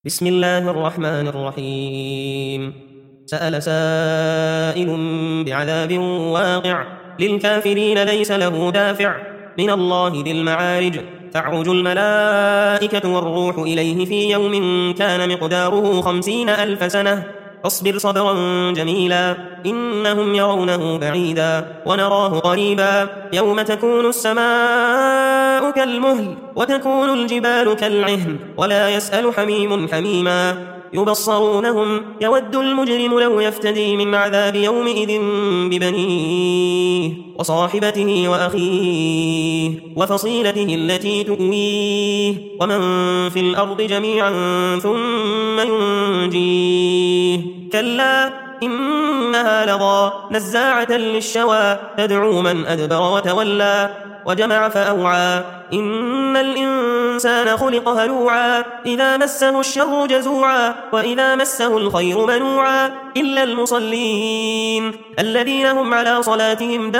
بسم الله الرحمن الرحيم. سأل سائل بعذاب واقع للكافرين ليس له دافع من الله ذي المعارج تعرج الملائكة والروح إليه في يوم كان مقداره 50,000 سنة فاصبر صبرا جميلا إنهم يرونه بعيدا ونراه قريبا يوم تكون السماء كالمهل وتكون الجبال كالعهن ولا يسأل حميم حميما يبصرونهم يود المجرم لو يفتدي من عذاب يومئذ ببنيه وصاحبته وأخيه وفصيلته التي تؤويه ومن في الأرض جميعا ثم ينجيه كلا إنها لظى نزاعة للشوى تدعو من أدبر وتولى وجمع فأوعى إن الإنسان خلق هلوعا إذا مسه الشر جزوعا وإذا مسه الخير منوعا إلا المصلين الذين هم على صلاتهم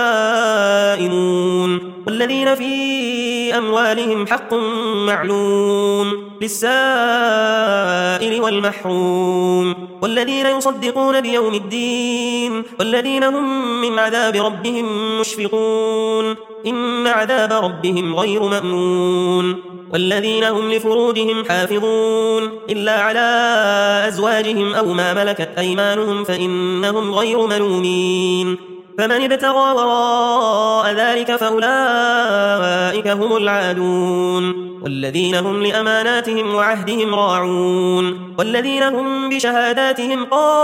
دائمون والذين في أموالهم حق معلوم للسائل والمحروم والذين يصدقون بيوم الدين والذين هم من عذاب ربهم مشفقون إن عذاب ربهم غير مأمون والذين هم لفروجهم حافظون إلا على أزواجهم أو ما ملكت أيمانهم فإنهم غير ملومين فمن ابتغى وراء ذلك فأولئك هم العادون والذين هم لأماناتهم وعهدهم راعون والذين هم بشهاداتهم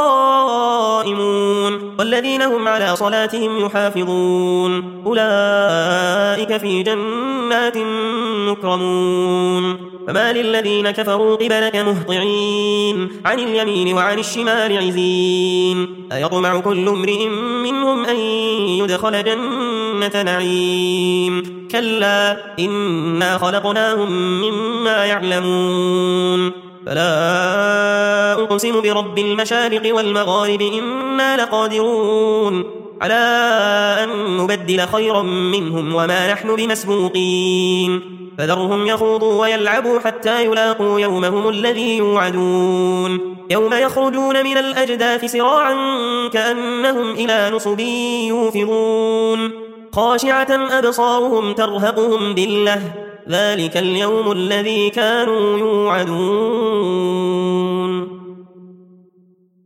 قائمون والذين هم على صلاتهم يحافظون أولئك في جنات مكرمون فما للذين كفروا قبلك مهطعين عن اليمين وعن الشمال عزين أيطمع كل امرئ منهم أن يدخل جنة نعيم كلا إنا خلقناهم مما يعلمون فلا أقسم برب المشارق والمغارب إنا لقادرون على أن نبدل خيرا منهم وما نحن بمسبوقين فذرهم يخوضوا ويلعبوا حتى يلاقوا يومهم الذي يوعدون يوم يخرجون من الأجداث سراعا كأنهم إلى نصب يوفضون خاشعة أبصارهم ترهقهم ذلة ذلك اليوم الذي كانوا يوعدون.